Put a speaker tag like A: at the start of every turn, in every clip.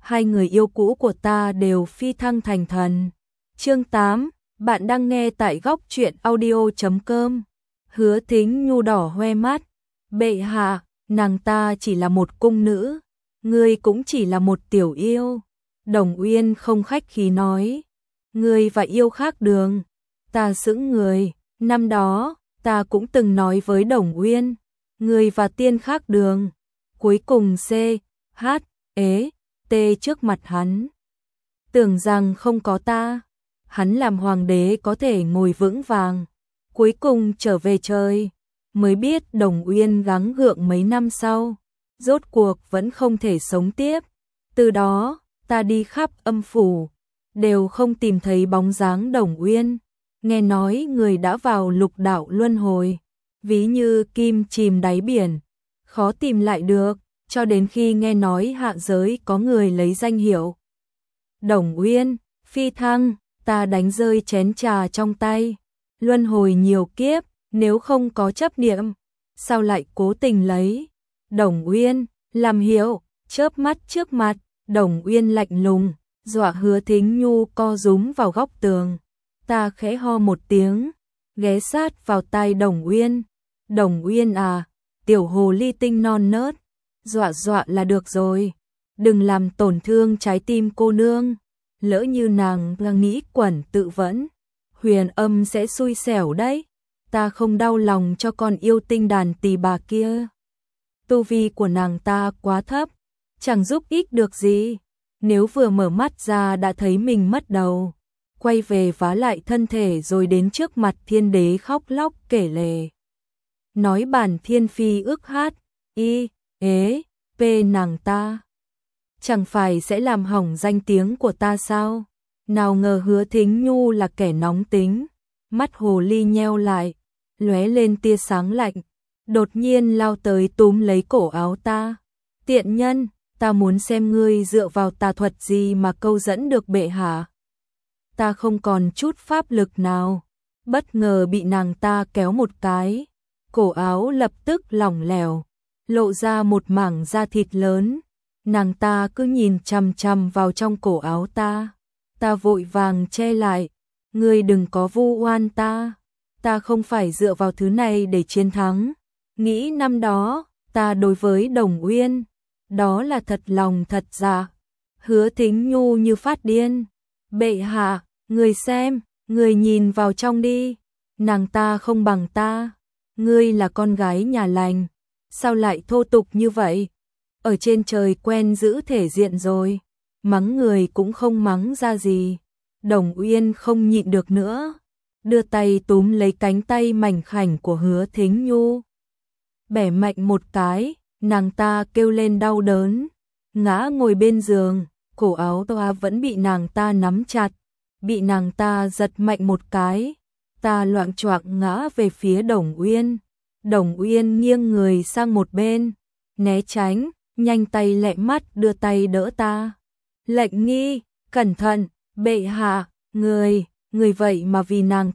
A: hai người yêu cũ của ta đều phi thăng thành thần. Chương 8, bạn đang nghe tại góc truyện audio.com. Hứa Thính Nhu đỏ hoe mắt. Bệ hạ, nàng ta chỉ là một cung nữ, ngươi cũng chỉ là một tiểu yêu. Đồng Uyên không khách khí nói, ngươi và yêu khác đường. Ta sững người, năm đó, ta cũng từng nói với Đồng Uyên, ngươi và tiên khác đường. Cuối cùng C, H, ế, T trước mặt hắn. Tưởng rằng không có ta, hắn làm hoàng đế có thể ngồi vững vàng. Cuối cùng trở về trời, mới biết Đồng Uyên gắng gượng mấy năm sau, rốt cuộc vẫn không thể sống tiếp. Từ đó, ta đi khắp âm phủ, đều không tìm thấy bóng dáng Đồng Uyên. Nghe nói người đã vào lục đạo luân hồi, ví như kim chìm đáy biển, khó tìm lại được, cho đến khi nghe nói hạ giới có người lấy danh hiệu Đồng Uyên, phi thăng, ta đánh rơi chén trà trong tay. Luân hồi nhiều kiếp, nếu không có chấp niệm, sao lại cố tình lấy Đồng Uyên làm hiệu? Chớp mắt trước mặt, Đồng Uyên lạnh lùng, dọa Hứa Thính Nhu co rúm vào góc tường. Ta khẽ ho một tiếng, ghé sát vào tai Đồng Uyên. Đồng Uyên à, tiểu hồ ly tinh non nớt, dọa dọa là được rồi, đừng làm tổn thương trái tim cô nương. Lỡ như nàng là nghĩ quẩn tự vẫn, Huyền Âm sẽ xui xẻo đấy. Ta không đau lòng cho con yêu tinh đàn tỳ bà kia. Tu vi của nàng ta quá thấp, chẳng giúp ích được gì. Nếu vừa mở mắt ra đã thấy mình mất đầu, quay về vá lại thân thể rồi đến trước mặt thiên đế khóc lóc kể lể. Nói bản thiên phi ước hát, y, ế, p nàng ta. Chẳng phải sẽ làm hỏng danh tiếng của ta sao? Nào ngờ Hứa Thính Nhu là kẻ nóng tính, mắt hồ ly nheo lại, lóe lên tia sáng lạnh, đột nhiên lao tới túm lấy cổ áo ta. Tiện nhân, ta muốn xem ngươi dựa vào tà thuật gì mà câu dẫn được bệ hạ. Ta không còn chút pháp lực nào, bất ngờ bị nàng ta kéo một cái, cổ áo lập tức lỏng lẻo, lộ ra một mảng da thịt lớn. Nàng ta cứ nhìn chằm chằm vào trong cổ áo ta. Ta vội vàng che lại, ngươi đừng có vu oan ta. Ta không phải dựa vào thứ này để chiến thắng. Nghĩ năm đó, ta đối với Đồng Uyên, đó là thật lòng thật dạ. Hứa Thính Nhu như phát điên. Bệ hạ, người xem, người nhìn vào trong đi. Nàng ta không bằng ta. Ngươi là con gái nhà lành, sao lại thô tục như vậy? Ở trên trời quen giữ thể diện rồi, mắng người cũng không mắng ra gì. Đồng Uyên không nhịn được nữa, đưa tay túm lấy cánh tay mảnh khảnh của Hứa Thính Nhu, bẻ mạnh một cái, nàng ta kêu lên đau đớn, ngã ngồi bên giường, cổ áo toa vẫn bị nàng ta nắm chặt, bị nàng ta giật mạnh một cái, ta loạng choạng ngã về phía Đồng Uyên. Đồng Uyên nghiêng người sang một bên, né tránh, nhanh tay lẹ mắt đưa tay đỡ ta. Lệnh nghi, cẩn thận, bệ hạ, người vậy mà vì nàng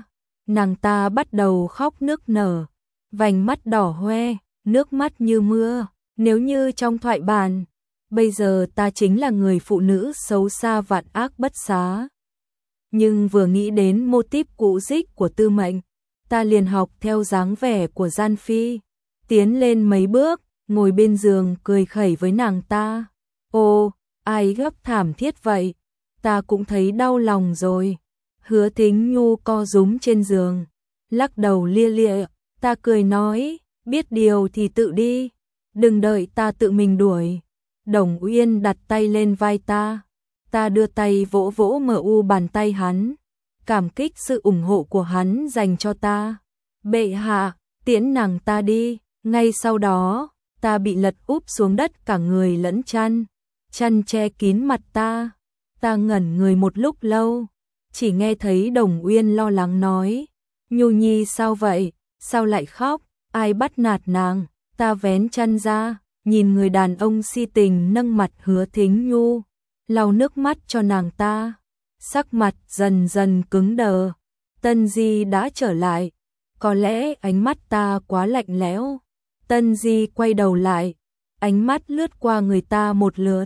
A: ta bắt đầu khóc nức nở, vành mắt đỏ hoe, nước mắt như mưa. Nếu như trong thoại bản, bây giờ ta chính là người phụ nữ xấu xa vạn ác bất xá. Nhưng vừa nghĩ đến mô típ cũ dích của Tư Mệnh, ta liền học theo dáng vẻ của Gian Phi, tiến lên mấy bước, ngồi bên giường cười khẩy với nàng ta. Ô, ai gấp thảm thiết vậy? Ta cũng thấy đau lòng rồi. Hứa Thính Nhu co rúm trên giường, lắc đầu lia lịa. Ta cười nói, biết điều thì tự đi, đừng đợi ta tự mình đuổi. Đồng Uyên đặt tay lên vai ta. Ta đưa tay vỗ vỗ mu bàn tay hắn, cảm kích sự ủng hộ của hắn dành cho ta. Bệ hạ, tiễn nàng ta đi. Ngay sau đó, ta bị lật úp xuống đất cả người lẫn chăn che kín mặt ta. Ta ngẩn người một lúc lâu, chỉ nghe thấy Đồng Uyên lo lắng nói, Nhu Nhi sao vậy, sao lại khóc, ai bắt nạt nàng? Ta vén chăn ra, nhìn người đàn ông si tình nâng mặt Hứa Thính Nhu, lau nước mắt cho nàng ta, sắc mặt dần dần cứng đờ. Tân Di đã trở lại, có lẽ ánh mắt ta quá lạnh lẽo. Tân Di quay đầu lại, ánh mắt lướt qua người ta một lượt,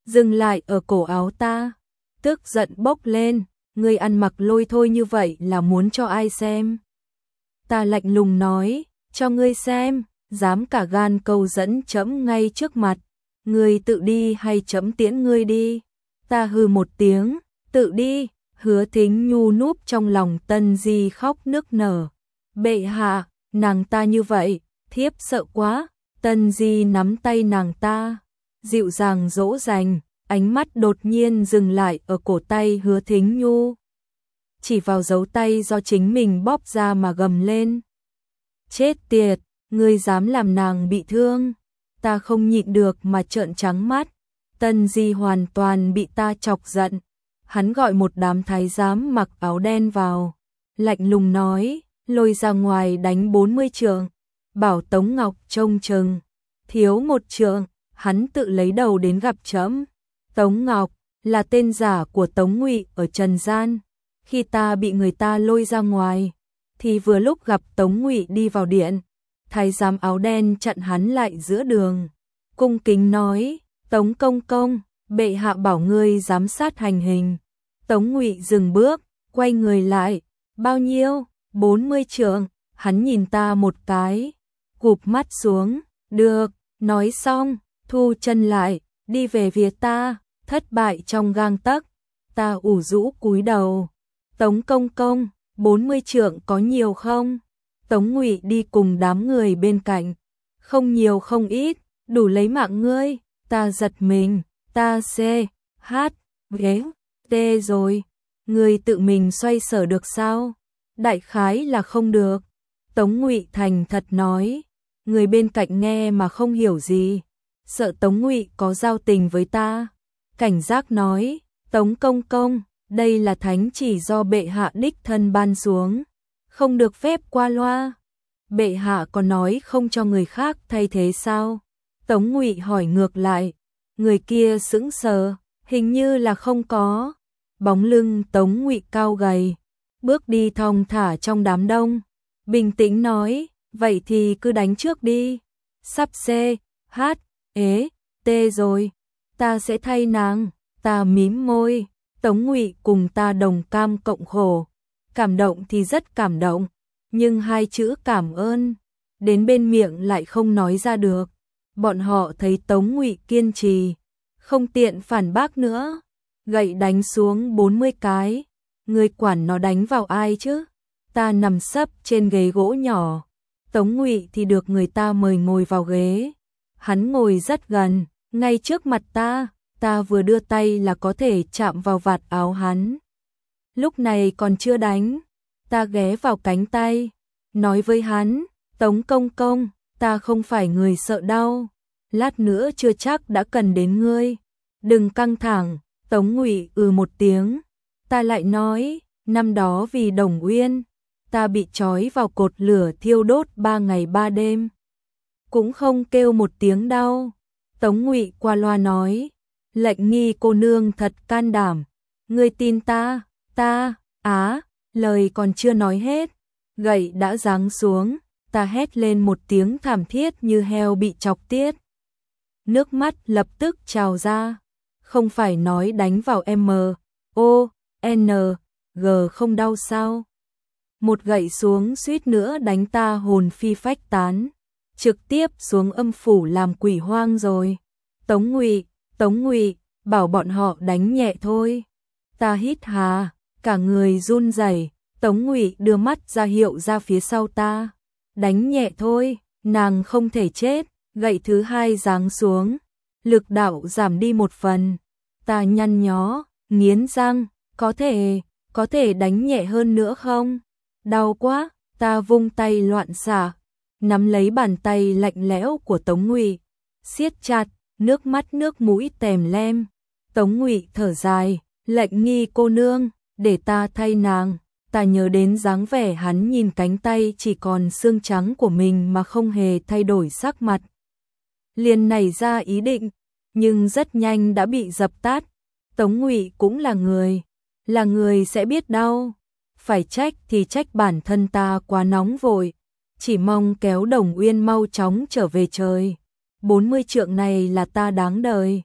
A: dừng lại ở cổ áo ta, tức giận bốc lên, ngươi ăn mặc lôi thôi như vậy là muốn cho ai xem? Ta lạnh lùng nói, cho ngươi xem, dám cả gan câu dẫn trẫm ngay trước mặt, ngươi tự đi hay trẫm tiễn ngươi đi? Ta hừ một tiếng, tự đi. Hứa Thính Nhu núp trong lòng Tân Di khóc nức nở. Bệ hạ, nàng ta như vậy, thiếp sợ quá. Tân Di nắm tay nàng ta, dịu dàng dỗ dành, ánh mắt đột nhiên dừng lại ở cổ tay Hứa Thính Nhu. Chỉ vào dấu tay do chính mình bóp ra mà gầm lên. Chết tiệt, ngươi dám làm nàng bị thương. Ta không nhịn được mà trợn trắng mắt. Tân Di hoàn toàn bị ta chọc giận. Hắn gọi một đám thái giám mặc áo đen vào, lạnh lùng nói, lôi ra ngoài đánh 40 trượng, bảo Tống Ngọc trông chừng, thiếu một trượng, hắn tự lấy đầu đến gặp trẫm. Tống Ngọc là tên giả của Tống Ngụy ở trần gian, khi ta bị người ta lôi ra ngoài, thì vừa lúc gặp Tống Ngụy đi vào điện, thái giám áo đen chặn hắn lại giữa đường, cung kính nói, Tống công công, bệ hạ bảo ngươi giám sát hành hình. Tống Ngụy dừng bước, quay người lại, bao nhiêu? 40 trượng. Hắn nhìn ta một cái, cụp mắt xuống, được, nói xong, thu chân lại, đi về phía ta, thất bại trong gang tấc. Ta ủ rũ cúi đầu. Tống công công, 40 trượng có nhiều không? Tống Ngụy đi cùng đám người bên cạnh, không nhiều không ít, đủ lấy mạng ngươi. Ta giật mình, ta ghé tê rồi, người tự mình xoay sở được sao? Đại khái là không được. Tống Ngụy thành thật nói, người bên cạnh nghe mà không hiểu gì, sợ Tống Ngụy có giao tình với ta. Cảnh giác nói, Tống công công, đây là thánh chỉ do bệ hạ đích thân ban xuống, không được phép qua loa. Bệ hạ còn nói không cho người khác thay thế sao? Tống Ngụy hỏi ngược lại. Người kia sững sờ, hình như là không có. Bóng lưng Tống Ngụy cao gầy, bước đi thong thả trong đám đông, bình tĩnh nói, vậy thì cứ đánh trước đi. Sắp tê rồi, ta sẽ thay nàng. Ta mím môi, Tống Ngụy cùng ta đồng cam cộng khổ, cảm động thì rất cảm động, nhưng hai chữ cảm ơn đến bên miệng lại không nói ra được. Bọn họ thấy Tống Ngụy kiên trì, không tiện phản bác nữa, gậy đánh xuống 40 cái. Người quản nó đánh vào ai chứ? Ta nằm sấp trên ghế gỗ nhỏ, Tống Ngụy thì được người ta mời ngồi vào ghế. Hắn ngồi rất gần, ngay trước mặt ta, ta vừa đưa tay là có thể chạm vào vạt áo hắn. Lúc này còn chưa đánh, ta ghé vào cánh tay, nói với hắn, Tống công công, ta không phải người sợ đau, lát nữa chưa chắc đã cần đến ngươi, đừng căng thẳng. Tống Ngụy một tiếng, ta lại nói, năm đó vì Đồng Uyên, ta bị trói vào cột lửa thiêu đốt 3 ngày 3 đêm, cũng không kêu một tiếng đau. Tống Ngụy qua loa nói, Lệnh Nghi cô nương thật can đảm, ngươi tin ta? Lời còn chưa nói hết, gậy đã giáng xuống, ta hét lên một tiếng thảm thiết như heo bị chọc tiết. Nước mắt lập tức trào ra, không phải nói đánh vào MONG không đau sao? Một gậy xuống suýt nữa đánh ta hồn phi phách tán, trực tiếp xuống âm phủ làm quỷ hoang rồi. Tống Ngụy, bảo bọn họ đánh nhẹ thôi. Ta hít hà, cả người run rẩy. Tống Ngụy đưa mắt ra hiệu ra phía sau ta. Đánh nhẹ thôi, nàng không thể chết. Gậy thứ hai giáng xuống, lực đạo giảm đi một phần. Ta nhăn nhó, nghiến răng, có thể đánh nhẹ hơn nữa không? Đau quá, ta vung tay loạn xạ, nắm lấy bàn tay lạnh lẽo của Tống Ngụy, siết chặt, nước mắt nước mũi tèm lem. Tống Ngụy thở dài, Lệnh Nghi cô nương, để ta thay nàng. Ta nhớ đến dáng vẻ hắn nhìn cánh tay chỉ còn xương trắng của mình mà không hề thay đổi sắc mặt. Liền nảy ra ý định, nhưng rất nhanh đã bị dập tắt. Tống Ngụy cũng là người sẽ biết đau. Phải trách thì trách bản thân ta quá nóng vội, chỉ mong kéo Đồng Uyên mau chóng trở về trời. 40 trượng này là ta đáng đời.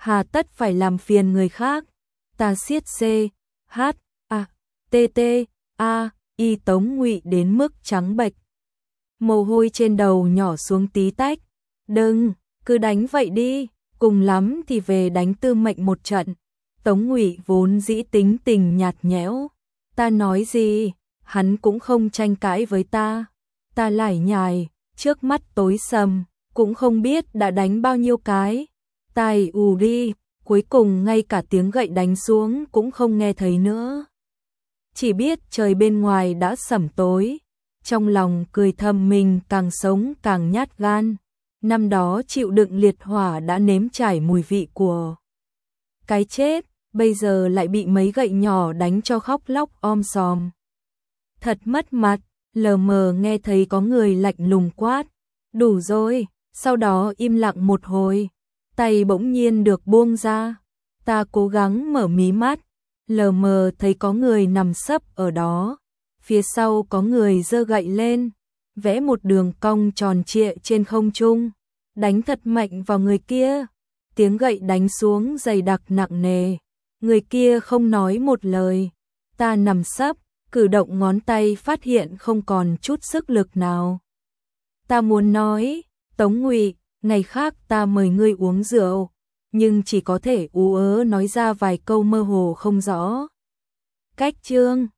A: hà tất phải làm phiền người khác. Ta siết C, H, A, T, T, A, Y Tống Ngụy đến mức trắng bệch. Mồ hôi trên đầu nhỏ xuống tí tách. Đừng, cứ đánh vậy đi, cùng lắm thì về đánh Tư Mệnh một trận. Tống Ngụy vốn dĩ tính tình nhạt nhẽo. Ta nói gì, hắn cũng không tranh cãi với ta. Ta lải nhải, trước mắt tối sầm, cũng không biết đã đánh bao nhiêu cái. Tai ù đi, cuối cùng ngay cả tiếng gậy đánh xuống cũng không nghe thấy nữa. Chỉ biết trời bên ngoài đã sẩm tối, trong lòng cười thầm mình càng sống càng nhát gan. Năm đó chịu đựng liệt hỏa đã nếm trải mùi vị của cái chết, bây giờ lại bị mấy gậy nhỏ đánh cho khóc lóc om sòm. Thật mất mặt, lờ mờ nghe thấy có người lạnh lùng quát. Đủ rồi, sau đó im lặng một hồi, tay bỗng nhiên được buông ra. Ta cố gắng mở mí mắt, lờ mờ thấy có người nằm sấp ở đó. Phía sau có người giơ gậy lên, vẽ một đường cong tròn trịa trên không trung, đánh thật mạnh vào người kia. Tiếng gậy đánh xuống dày đặc nặng nề, người kia không nói một lời. Ta nằm sấp, cử động ngón tay phát hiện không còn chút sức lực nào. Ta muốn nói, Tống Ngụy, ngày khác ta mời ngươi uống rượu, nhưng chỉ có thể ú ớ nói ra vài câu mơ hồ không rõ. Cách chương